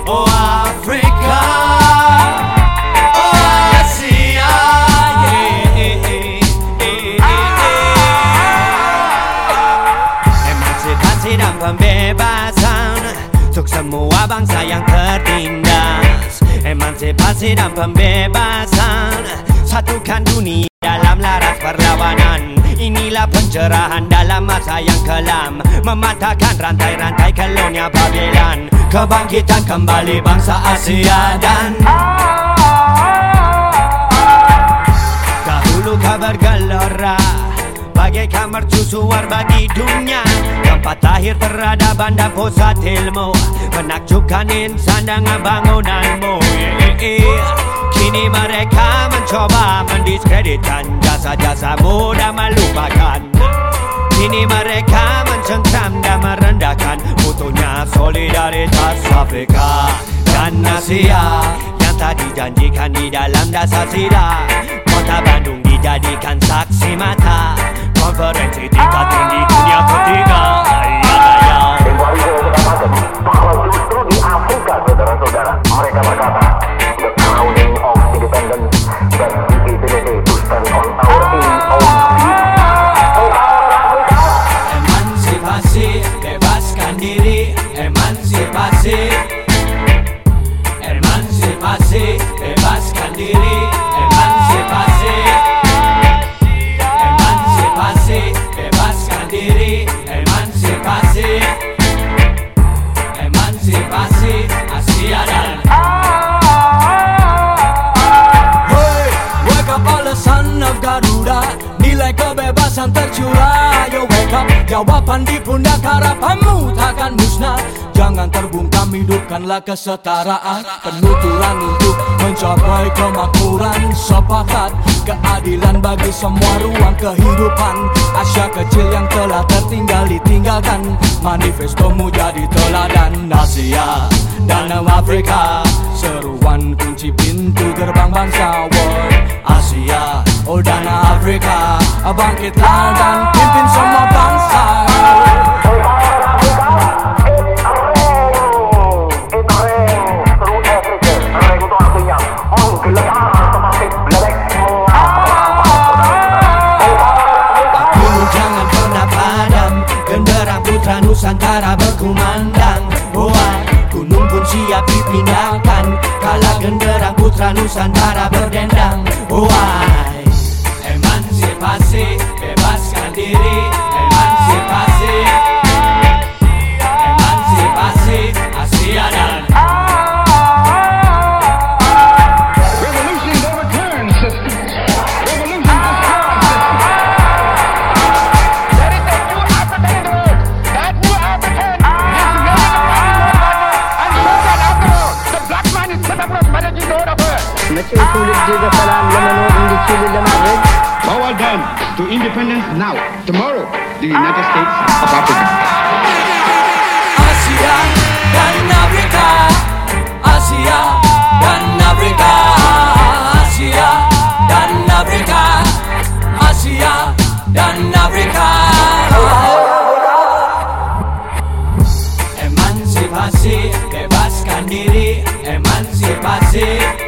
Oh Afrika, oh Asia, emansipasi dan pembebasan untuk semua bangsa yang tertindas. Emansipasi dan pembebasan, satukan dunia dalam laras perlawanan. Inilah pencerahan dalam masa yang kelam, mematahkan rantai-rantai kolonial Babylon. Kebangkitan kembali bangsa Asia dan dahulu kau bergelora bagaikan mercusuar bagi dunia, tempat akhir peradaban dan pusat ilmu, menakjubkan insan dengan bangunanmu. Kini mereka mencoba mendiskreditkan jasa-jasamu dan melupakan. Kini mereka mencengkram dan merendahkan mutunya solidaritas Afrika dan Asia yang tadi janjikan di dalam dasar sila. Kota Bandung dijadikan saksi mata konferensi tingkat tinggi dunia ketiga. Tempoh hari saya katakan bahwa justru di Afrika, saudara-saudara, mereka berkata the crowning of independence that the ability to stand on our own feet. Emansipasi, bebaskan diri. Emansipasi, emansipasi, bebaskan diri. Emansipasi, emansipasi, bebaskan diri. Emansipasi, emansipasi Asia dan hey, wake up all the son of Garuda. Nilai kebebasan tercurah. Yo wake up, jawaban di pundak harapanmu takkan musnah. Jangan terbungkam, hidupkanlah kesetaraan, penuturan untuk mencapai kemakmuran. Sepakat keadilan bagi semua ruang kehidupan. Asia kecil yang telah tertinggal ditinggalkan, manifestomu jadi teladan. Asia dan Afrika, seruan kunci pintu gerbang bangsa world. Asia, oh dan Afrika, bangkitlah dan pimpin semua bangsa. Jangan pernah padam, genderang putra Nusantara berkumandang. Wah, gunung pun siap dipindahkan kala genderang putra Nusantara berdendang. Wah, emansipasi, bebaskan diri. Emansipasi, emansipasi Asia dan Revolution overturns systems. Revolution destroys systems. There is a new African in the world. That new African is ready to find more money and more than after all. The black man is capable of managing the whole world. Forward then to independence now. Tomorrow, the United States of Africa. Asia dan Afrika, Asia dan Afrika, Asia dan Afrika, Asia dan Afrika. Emansipasi, bebaskan diri. Emansipasi,